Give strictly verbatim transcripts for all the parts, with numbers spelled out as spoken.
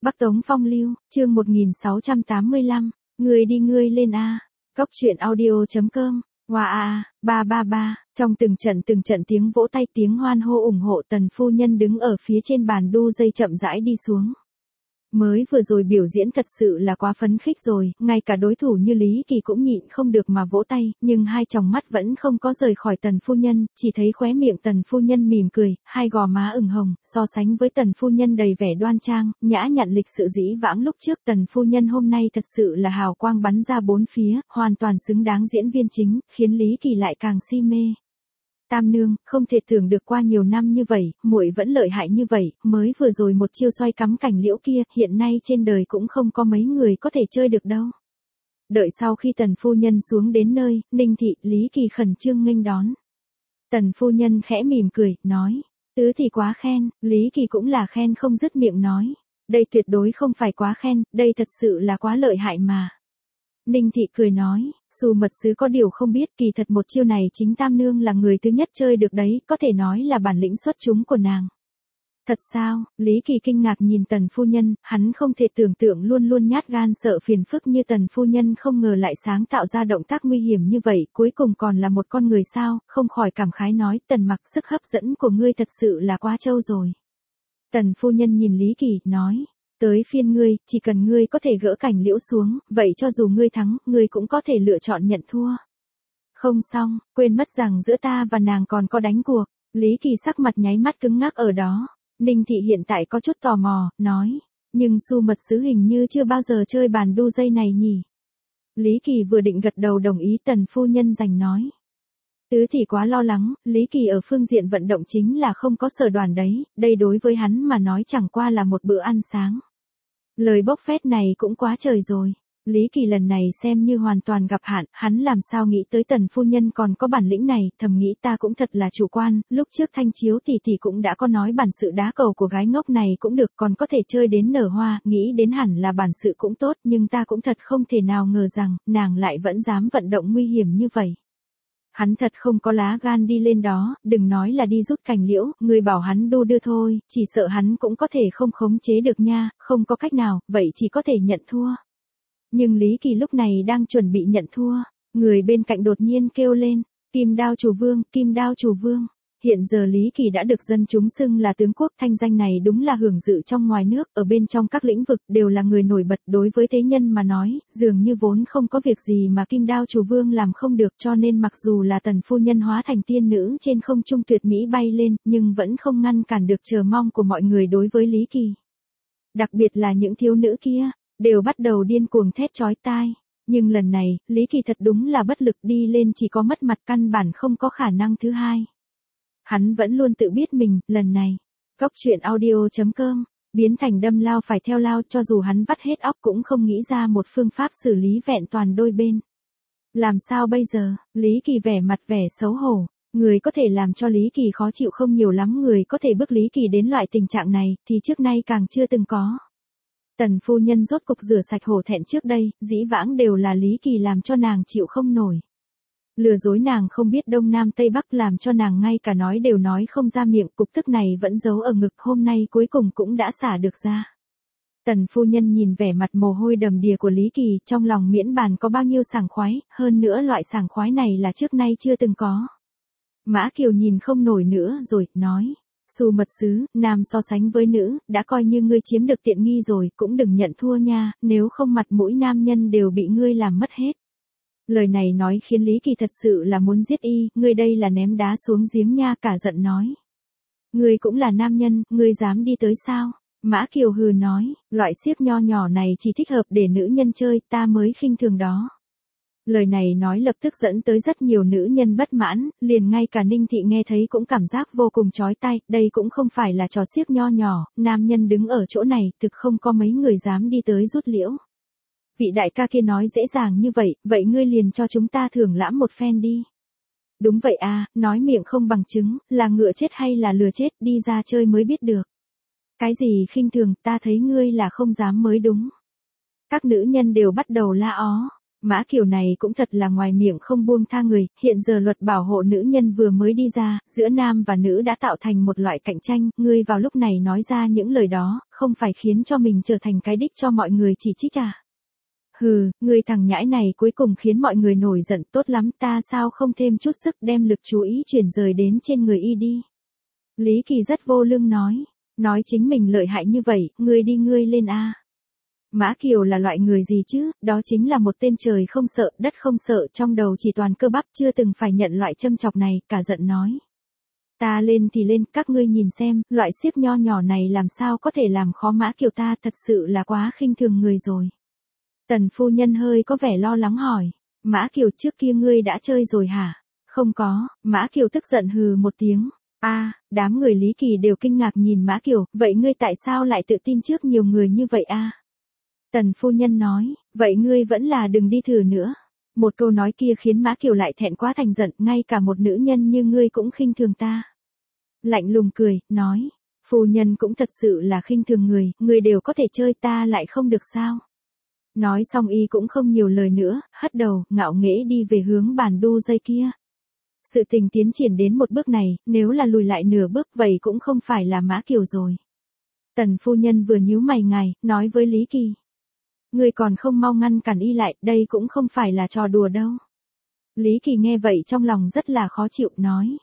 Bắc Tống Phong Lưu, chương một nghìn sáu trăm tám mươi lăm, ngươi đi ngươi lên a. Cốc truyện audio chấm com. Wow a, ba ba ba, trong từng trận từng trận tiếng vỗ tay tiếng hoan hô ủng hộ Tần phu nhân đứng ở phía trên bàn đu dây chậm rãi đi xuống. Mới vừa rồi biểu diễn thật sự là quá phấn khích rồi, ngay cả đối thủ như Lý Kỳ cũng nhịn không được mà vỗ tay, nhưng hai tròng mắt vẫn không có rời khỏi Tần phu nhân, chỉ thấy khóe miệng Tần phu nhân mỉm cười, hai gò má ửng hồng, so sánh với Tần phu nhân đầy vẻ đoan trang, nhã nhặn lịch sự dĩ vãng lúc trước, Tần phu nhân hôm nay thật sự là hào quang bắn ra bốn phía, hoàn toàn xứng đáng diễn viên chính, khiến Lý Kỳ lại càng si mê. Tam nương, không thể tưởng được qua nhiều năm như vậy, muội vẫn lợi hại như vậy, mới vừa rồi một chiêu xoay cắm cảnh liễu kia, hiện nay trên đời cũng không có mấy người có thể chơi được đâu. Đợi sau khi Tần phu nhân xuống đến nơi, Ninh thị, Lý Kỳ khẩn trương nghênh đón. Tần phu nhân khẽ mỉm cười, nói, tứ thì quá khen, Lý Kỳ cũng là khen không dứt miệng nói, đây tuyệt đối không phải quá khen, đây thật sự là quá lợi hại mà. Ninh thị cười nói, Xu mật sứ có điều không biết, kỳ thật một chiêu này chính Tam nương là người thứ nhất chơi được đấy, có thể nói là bản lĩnh xuất chúng của nàng. Thật sao? Lý Kỳ kinh ngạc nhìn Tần phu nhân, hắn không thể tưởng tượng luôn luôn nhát gan sợ phiền phức như Tần phu nhân không ngờ lại sáng tạo ra động tác nguy hiểm như vậy, cuối cùng còn là một con người sao, không khỏi cảm khái nói, Tần mặc sức hấp dẫn của ngươi thật sự là quá trâu rồi. Tần phu nhân nhìn Lý Kỳ, nói, tới phiên ngươi, chỉ cần ngươi có thể gỡ cảnh liễu xuống, vậy cho dù ngươi thắng, ngươi cũng có thể lựa chọn nhận thua. Không xong, quên mất rằng giữa ta và nàng còn có đánh cuộc. Lý Kỳ sắc mặt nháy mắt cứng ngắc ở đó. Ninh thị hiện tại có chút tò mò, nói, nhưng Xu mật sứ hình như chưa bao giờ chơi bàn đu dây này nhỉ. Lý Kỳ vừa định gật đầu đồng ý, Tần phu nhân giành nói. Tứ thì quá lo lắng, Lý Kỳ ở phương diện vận động chính là không có sở đoàn đấy, đây đối với hắn mà nói chẳng qua là một bữa ăn sáng. Lời bốc phét này cũng quá trời rồi. Lý Kỳ lần này xem như hoàn toàn gặp hạn, hắn làm sao nghĩ tới Tần phu nhân còn có bản lĩnh này, thầm nghĩ ta cũng thật là chủ quan, lúc trước Thanh Chiếu tỷ tỷ cũng đã có nói bản sự đá cầu của gái ngốc này cũng được, còn có thể chơi đến nở hoa, nghĩ đến hẳn là bản sự cũng tốt, nhưng ta cũng thật không thể nào ngờ rằng, nàng lại vẫn dám vận động nguy hiểm như vậy. Hắn thật không có lá gan đi lên đó, đừng nói là đi rút cành liễu, người bảo hắn đu đưa thôi, chỉ sợ hắn cũng có thể không khống chế được nha, không có cách nào, vậy chỉ có thể nhận thua. Nhưng Lý Kỳ lúc này đang chuẩn bị nhận thua, người bên cạnh đột nhiên kêu lên, Kim Đao Chủ Vương, Kim Đao Chủ Vương. Hiện giờ Lý Kỳ đã được dân chúng xưng là tướng quốc, thanh danh này đúng là hưởng dự trong ngoài nước, ở bên trong các lĩnh vực đều là người nổi bật, đối với thế nhân mà nói, dường như vốn không có việc gì mà Kim Đao Chủ Vương làm không được, cho nên mặc dù là Tần phu nhân hóa thành tiên nữ trên không trung tuyệt mỹ bay lên, nhưng vẫn không ngăn cản được chờ mong của mọi người đối với Lý Kỳ. Đặc biệt là những thiếu nữ kia, đều bắt đầu điên cuồng thét chói tai. Nhưng lần này, Lý Kỳ thật đúng là bất lực, đi lên chỉ có mất mặt, căn bản không có khả năng thứ hai. Hắn vẫn luôn tự biết mình, lần này, cốc truyện audio chấm com, biến thành đâm lao phải theo lao, cho dù hắn vắt hết óc cũng không nghĩ ra một phương pháp xử lý vẹn toàn đôi bên. Làm sao bây giờ? Lý Kỳ vẻ mặt vẻ xấu hổ, người có thể làm cho Lý Kỳ khó chịu không nhiều lắm, người có thể bức Lý Kỳ đến loại tình trạng này, thì trước nay càng chưa từng có. Tần phu nhân rốt cục rửa sạch hổ thẹn trước đây, dĩ vãng đều là Lý Kỳ làm cho nàng chịu không nổi. Lừa dối nàng không biết đông nam tây bắc, làm cho nàng ngay cả nói đều nói không ra miệng, cục tức này vẫn giấu ở ngực, hôm nay cuối cùng cũng đã xả được ra. Tần phu nhân nhìn vẻ mặt mồ hôi đầm đìa của Lý Kỳ, trong lòng miễn bàn có bao nhiêu sảng khoái, hơn nữa loại sảng khoái này là trước nay chưa từng có. Mã Kiều nhìn không nổi nữa rồi, nói, Xu mật sứ, nam so sánh với nữ, đã coi như ngươi chiếm được tiện nghi rồi, cũng đừng nhận thua nha, nếu không mặt mũi nam nhân đều bị ngươi làm mất hết. Lời này nói khiến Lý Kỳ thật sự là muốn giết y, ngươi đây là ném đá xuống giếng nha, cả giận nói. Ngươi cũng là nam nhân, ngươi dám đi tới sao? Mã Kiều hừ nói, loại xiếc nho nhỏ này chỉ thích hợp để nữ nhân chơi, ta mới khinh thường đó. Lời này nói lập tức dẫn tới rất nhiều nữ nhân bất mãn, liền ngay cả Ninh thị nghe thấy cũng cảm giác vô cùng chói tai, đây cũng không phải là trò xiếc nho nhỏ, nam nhân đứng ở chỗ này, thực không có mấy người dám đi tới rút liễu. Vị đại ca kia nói dễ dàng như vậy, vậy ngươi liền cho chúng ta thưởng lãm một phen đi. Đúng vậy à, nói miệng không bằng chứng, là ngựa chết hay là lừa chết, đi ra chơi mới biết được. Cái gì khinh thường, ta thấy ngươi là không dám mới đúng. Các nữ nhân đều bắt đầu la ó. Mã Kiều này cũng thật là ngoài miệng không buông tha người, hiện giờ luật bảo hộ nữ nhân vừa mới đi ra, giữa nam và nữ đã tạo thành một loại cạnh tranh, ngươi vào lúc này nói ra những lời đó, không phải khiến cho mình trở thành cái đích cho mọi người chỉ trích à? Hừ, ngươi thằng nhãi này cuối cùng khiến mọi người nổi giận, tốt lắm, ta sao không thêm chút sức đem lực chú ý chuyển rời đến trên người y đi. Lý Kỳ rất vô lương nói, nói chính mình lợi hại như vậy, ngươi đi ngươi lên a. Mã Kiều là loại người gì chứ, đó chính là một tên trời không sợ, đất không sợ, trong đầu chỉ toàn cơ bắp, chưa từng phải nhận loại châm chọc này, cả giận nói. Ta lên thì lên, các ngươi nhìn xem, loại xiếc nho nhỏ này làm sao có thể làm khó Mã Kiều ta, thật sự là quá khinh thường người rồi. Tần phu nhân hơi có vẻ lo lắng hỏi, Mã Kiều trước kia ngươi đã chơi rồi hả? Không có, Mã Kiều tức giận hừ một tiếng. A, à, đám người Lý Kỳ đều kinh ngạc nhìn Mã Kiều, vậy ngươi tại sao lại tự tin trước nhiều người như vậy a? À? Tần phu nhân nói, vậy ngươi vẫn là đừng đi thử nữa. Một câu nói kia khiến Mã Kiều lại thẹn quá thành giận, ngay cả một nữ nhân như ngươi cũng khinh thường ta. Lạnh lùng cười, nói, phu nhân cũng thật sự là khinh thường người, người đều có thể chơi ta lại không được sao. Nói xong y cũng không nhiều lời nữa, hất đầu, ngạo nghễ đi về hướng bàn đu dây kia. Sự tình tiến triển đến một bước này, nếu là lùi lại nửa bước vậy cũng không phải là Mã Kiều rồi. Tần phu nhân vừa nhíu mày ngài, nói với Lý Kỳ. Người còn không mau ngăn cản y lại, đây cũng không phải là trò đùa đâu. Lý Kỳ nghe vậy trong lòng rất là khó chịu, nói.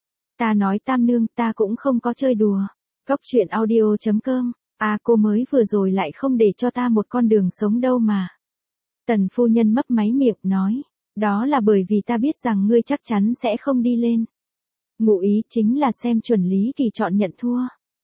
Ta nói tam nương, ta cũng không có chơi đùa. Cốc truyện audio chấm com. À cô mới vừa rồi lại không để cho ta một con đường sống đâu mà. Tần phu nhân mấp máy miệng nói. Đó là bởi vì ta biết rằng ngươi chắc chắn sẽ không đi lên. Ngụ ý chính là xem chuẩn Lý Kỳ chọn nhận thua.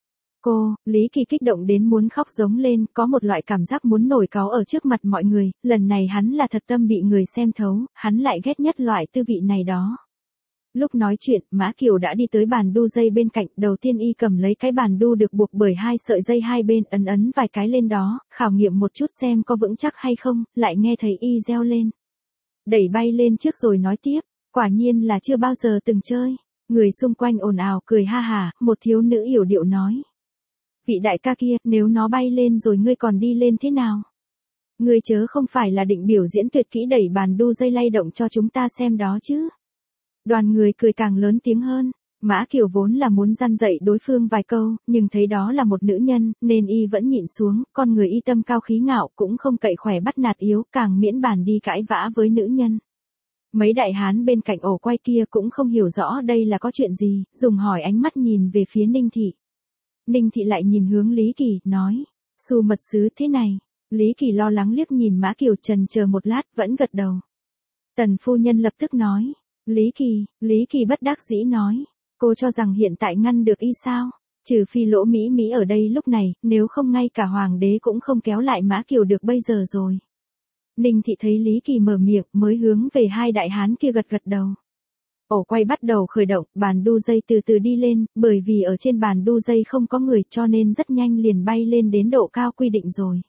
Cô, Lý Kỳ kích động đến muốn khóc giống lên, có một loại cảm giác muốn nổi cáu ở trước mặt mọi người, lần này hắn là thật tâm bị người xem thấu, hắn lại ghét nhất loại tư vị này đó. Lúc nói chuyện, Mã Kiều đã đi tới bàn đu dây bên cạnh, đầu tiên y cầm lấy cái bàn đu được buộc bởi hai sợi dây hai bên, ấn ấn vài cái lên đó, khảo nghiệm một chút xem có vững chắc hay không, lại nghe thấy y reo lên. Đẩy bay lên trước rồi nói tiếp, quả nhiên là chưa bao giờ từng chơi. Người xung quanh ồn ào cười ha hà, một thiếu nữ yểu điệu nói. Vị đại ca kia, nếu nó bay lên rồi ngươi còn đi lên thế nào? Ngươi chớ không phải là định biểu diễn tuyệt kỹ đẩy bàn đu dây lay động cho chúng ta xem đó chứ? Đoàn người cười càng lớn tiếng hơn. Mã Kiều vốn là muốn răn dạy đối phương vài câu, nhưng thấy đó là một nữ nhân, nên y vẫn nhịn xuống, con người y tâm cao khí ngạo cũng không cậy khỏe bắt nạt yếu, càng miễn bàn đi cãi vã với nữ nhân. Mấy đại hán bên cạnh ổ quay kia cũng không hiểu rõ đây là có chuyện gì, dùng hỏi ánh mắt nhìn về phía Ninh Thị. Ninh Thị lại nhìn hướng Lý Kỳ, nói, xu mật sứ thế này. Lý Kỳ lo lắng liếc nhìn Mã Kiều trần chờ một lát, vẫn gật đầu. Tần phu nhân lập tức nói, Lý Kỳ, Lý Kỳ bất đắc dĩ nói, cô cho rằng hiện tại ngăn được y sao? Trừ phi Lỗ Mỹ Mỹ ở đây lúc này, nếu không ngay cả hoàng đế cũng không kéo lại Mã Kiều được bây giờ rồi. Ninh Thị thấy Lý Kỳ mở miệng mới hướng về hai đại hán kia gật gật đầu. Ổ quay bắt đầu khởi động, bàn đu dây từ từ đi lên, bởi vì ở trên bàn đu dây không có người cho nên rất nhanh liền bay lên đến độ cao quy định rồi.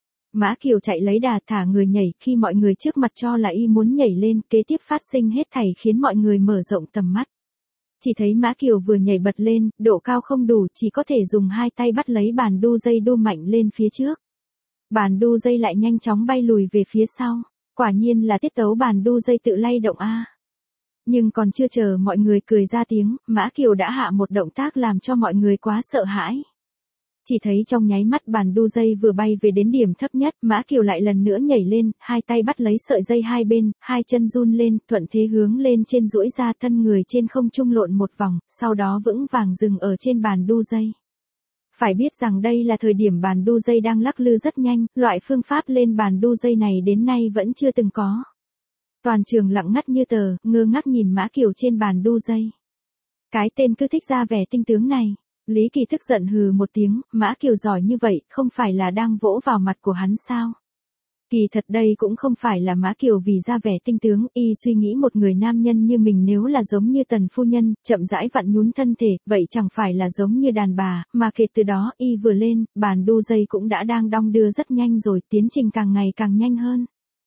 Mã Kiều chạy lấy đà thả người nhảy, khi mọi người trước mặt cho là y muốn nhảy lên, kế tiếp phát sinh hết thảy khiến mọi người mở rộng tầm mắt. Chỉ thấy Mã Kiều vừa nhảy bật lên, độ cao không đủ, chỉ có thể dùng hai tay bắt lấy bàn đu dây đu mạnh lên phía trước. Bàn đu dây lại nhanh chóng bay lùi về phía sau, quả nhiên là tiết tấu bàn đu dây tự lay động a. Nhưng còn chưa chờ mọi người cười ra tiếng, Mã Kiều đã hạ một động tác làm cho mọi người quá sợ hãi. Chỉ thấy trong nháy mắt bàn đu dây vừa bay về đến điểm thấp nhất, Mã Kiều lại lần nữa nhảy lên, hai tay bắt lấy sợi dây hai bên, hai chân run lên, thuận thế hướng lên trên duỗi ra thân người trên không trung lộn một vòng, sau đó vững vàng dừng ở trên bàn đu dây. Phải biết rằng đây là thời điểm bàn đu dây đang lắc lư rất nhanh, loại phương pháp lên bàn đu dây này đến nay vẫn chưa từng có. Toàn trường lặng ngắt như tờ, ngơ ngác nhìn Mã Kiều trên bàn đu dây. Cái tên cứ thích ra vẻ tinh tướng này. Lý Kỳ tức giận hừ một tiếng, Mã Kiều giỏi như vậy, không phải là đang vỗ vào mặt của hắn sao? Kỳ thật đây cũng không phải là Mã Kiều vì ra vẻ tinh tướng, y suy nghĩ một người nam nhân như mình nếu là giống như Tần phu nhân, chậm rãi vặn nhún thân thể, vậy chẳng phải là giống như đàn bà, mà kể từ đó, y vừa lên, bàn đu dây cũng đã đang đong đưa rất nhanh rồi, tiến trình càng ngày càng nhanh hơn.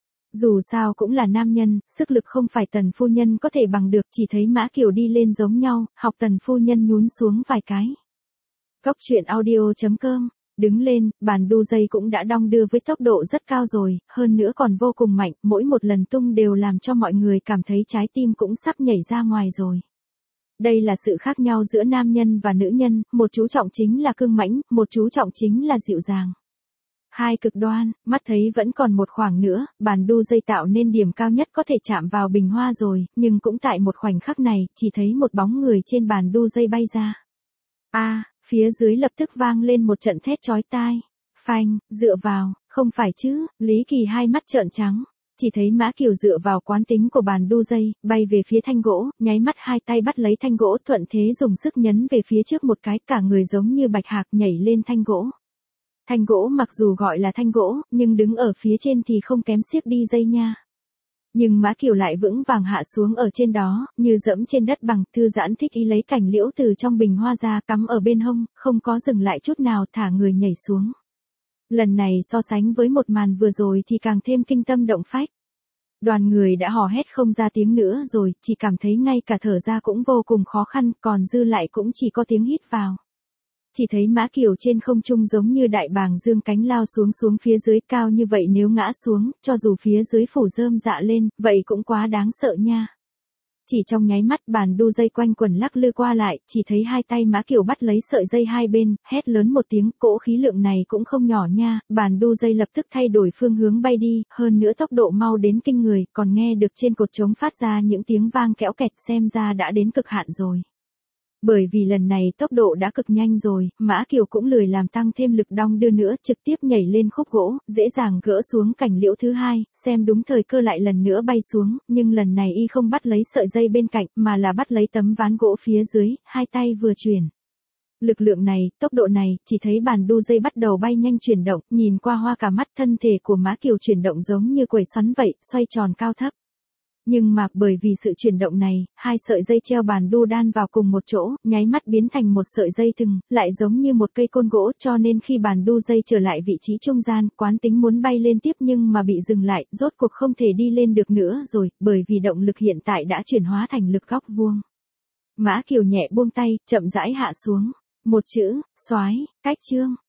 Dù sao cũng là nam nhân, sức lực không phải Tần phu nhân có thể bằng được, chỉ thấy Mã Kiều đi lên giống nhau, học Tần phu nhân nhún xuống vài cái. Cốc truyện audio chấm com Đứng lên, bàn đu dây cũng đã đong đưa với tốc độ rất cao rồi, hơn nữa còn vô cùng mạnh, mỗi một lần tung đều làm cho mọi người cảm thấy trái tim cũng sắp nhảy ra ngoài rồi. Đây là sự khác nhau giữa nam nhân và nữ nhân, một chú trọng chính là cương mãnh, một chú trọng chính là dịu dàng. Hai cực đoan, mắt thấy vẫn còn một khoảng nữa, bàn đu dây tạo nên điểm cao nhất có thể chạm vào bình hoa rồi, nhưng cũng tại một khoảnh khắc này, chỉ thấy một bóng người trên bàn đu dây bay ra. A, à, phía dưới lập tức vang lên một trận thét chói tai. Phanh, dựa vào, không phải chứ, Lý Kỳ hai mắt trợn trắng. Chỉ thấy Mã Kiều dựa vào quán tính của bàn đu dây, bay về phía thanh gỗ, nháy mắt hai tay bắt lấy thanh gỗ thuận thế dùng sức nhấn về phía trước một cái, cả người giống như bạch hạc nhảy lên thanh gỗ. Thanh gỗ mặc dù gọi là thanh gỗ, nhưng đứng ở phía trên thì không kém xiếc đi dây nha. Nhưng Mã Kiều lại vững vàng hạ xuống ở trên đó, như dẫm trên đất bằng, thư giãn thích ý lấy cành liễu từ trong bình hoa ra cắm ở bên hông, không có dừng lại chút nào thả người nhảy xuống. Lần này so sánh với một màn vừa rồi thì càng thêm kinh tâm động phách. Đoàn người đã hò hét không ra tiếng nữa rồi, chỉ cảm thấy ngay cả thở ra cũng vô cùng khó khăn, còn dư lại cũng chỉ có tiếng hít vào. Chỉ thấy Mã Kiều trên không trung giống như đại bàng dương cánh lao xuống xuống phía dưới cao như vậy, nếu ngã xuống, cho dù phía dưới phủ rơm rạ lên, vậy cũng quá đáng sợ nha. Chỉ trong nháy mắt bàn đu dây quanh quẩn lắc lư qua lại, chỉ thấy hai tay Mã Kiều bắt lấy sợi dây hai bên, hét lớn một tiếng, cỗ khí lượng này cũng không nhỏ nha, bàn đu dây lập tức thay đổi phương hướng bay đi, hơn nữa tốc độ mau đến kinh người, còn nghe được trên cột trống phát ra những tiếng vang kẽo kẹt, xem ra đã đến cực hạn rồi. Bởi vì lần này tốc độ đã cực nhanh rồi, Mã Kiều cũng lười làm tăng thêm lực đong đưa nữa, trực tiếp nhảy lên khúc gỗ, dễ dàng gỡ xuống cành liễu thứ hai, xem đúng thời cơ lại lần nữa bay xuống, nhưng lần này y không bắt lấy sợi dây bên cạnh, mà là bắt lấy tấm ván gỗ phía dưới, hai tay vừa chuyển. Lực lượng này, tốc độ này, chỉ thấy bàn đu dây bắt đầu bay nhanh chuyển động, nhìn qua hoa cả mắt, thân thể của Mã Kiều chuyển động giống như quẩy xoắn vậy, xoay tròn cao thấp. Nhưng mà bởi vì sự chuyển động này, hai sợi dây treo bàn đu đan vào cùng một chỗ, nháy mắt biến thành một sợi dây thừng, lại giống như một cây côn gỗ, cho nên khi bàn đu dây trở lại vị trí trung gian, quán tính muốn bay lên tiếp nhưng mà bị dừng lại, rốt cuộc không thể đi lên được nữa rồi, bởi vì động lực hiện tại đã chuyển hóa thành lực góc vuông. Mã Kiều nhẹ buông tay, chậm rãi hạ xuống. Một chữ, soái, cách chương.